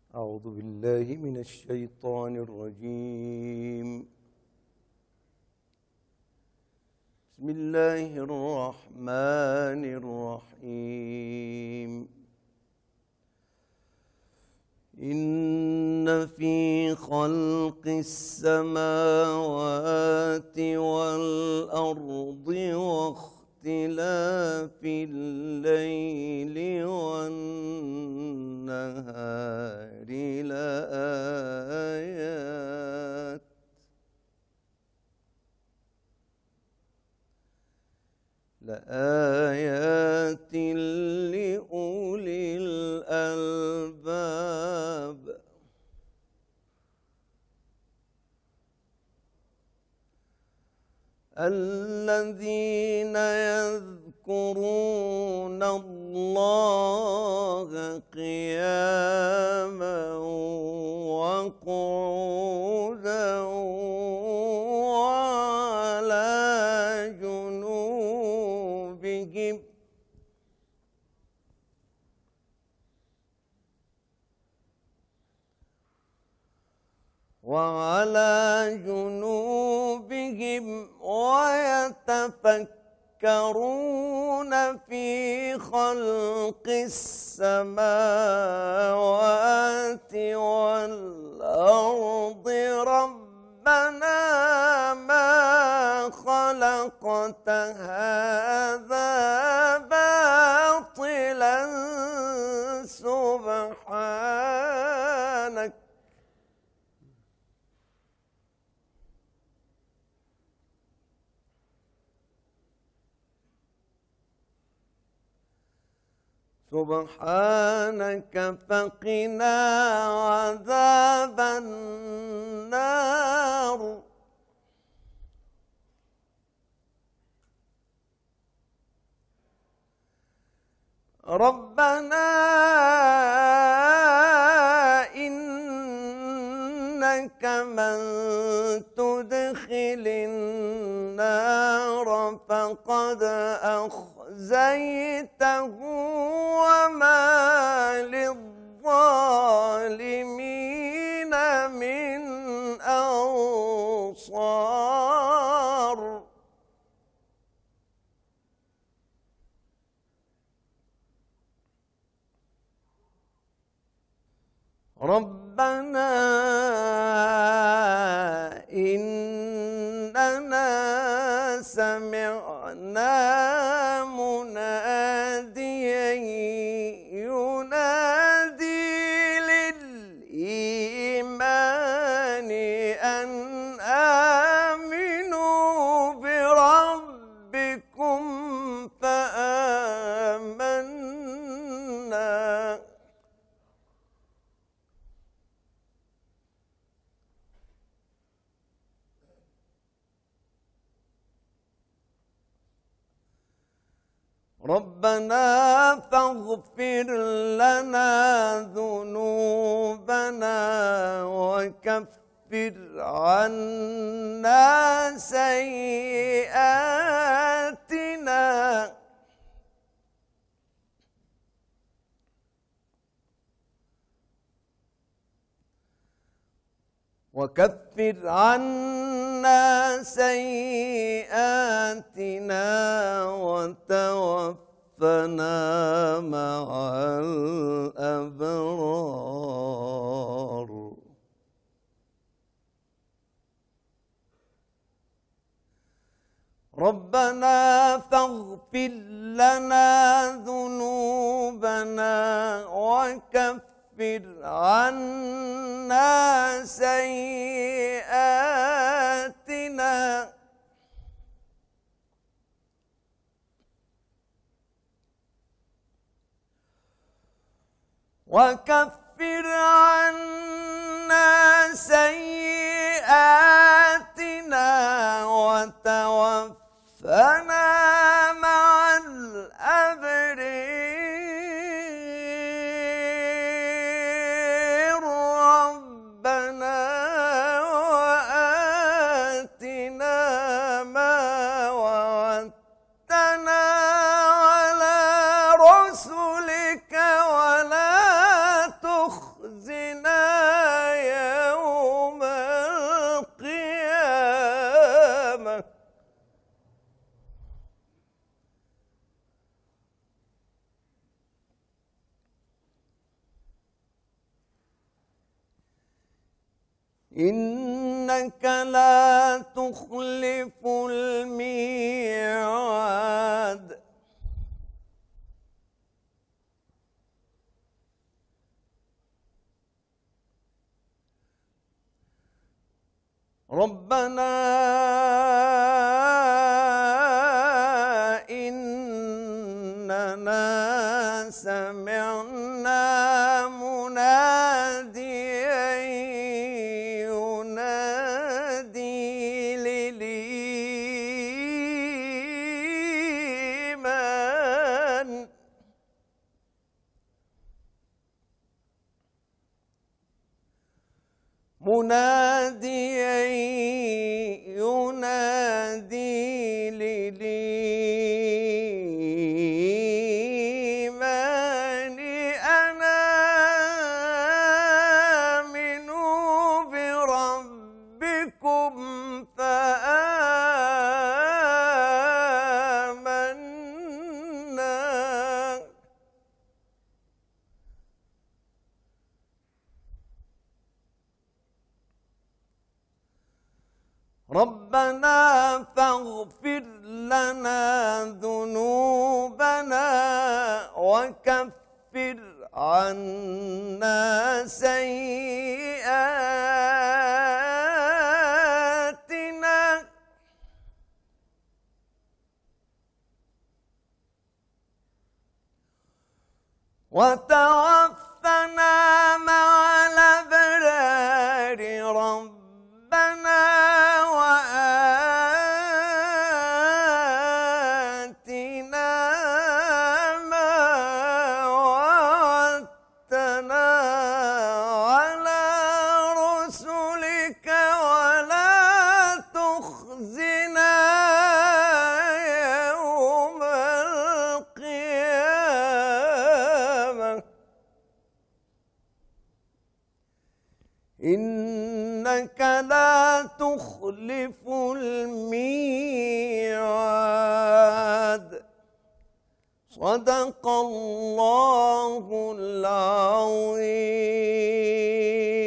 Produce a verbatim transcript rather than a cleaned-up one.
أعوذ بالله من الشيطان الرجيم. بسم الله الرحمن الرحيم. إن في خلق السماوات والأرض واختلاف الليل والنهار لآيات لآيات لأولي الألباب. الذين يذكرون الله قياما وقعودا وعلى جنوبهم وعلى جنوبهم ويتفكرون في خلق السماوات والأرض ربنا ما خلقت هذا باطلا سبحانك سبحانك فقنا عذاب النار. ربنا إنك من تدخل النار فقد أخزيته وما للظالمين من أنصار. ربنا إننا سمعنا مناديا ينادي للإيمان أن آمنوا بربكم فآمنا. ربنا فاغفر لنا ذنوبنا وكفر عنا سيئاتنا وكفر عنا سيئاتنا وتوفنا مع الأبرار. ربنا فاغفر لنا ذنوبنا وكفر عنا سيئاتنا وكفر عنا سيئاتنا وتوفنا مع الأبرار. ربنا وآتنا ما وعدتنا على رسلك ولا تخزنا إنك لا تخلف الميعاد ربنا إننا سمعنا مناديا ينادي للإيمان مناديا ينادي للإيمان أن آمنوا بربكم فآمنا ربنا فاغفر لنا ذنوبنا وكفر عنا سيئاتنا وتوفنا مع الأبرار ربنا وآتنا ما وعدتنا على رسلك ولا تخزنا يوم القيامة إنك لا تخلف الميعاد صدق الله العظيم.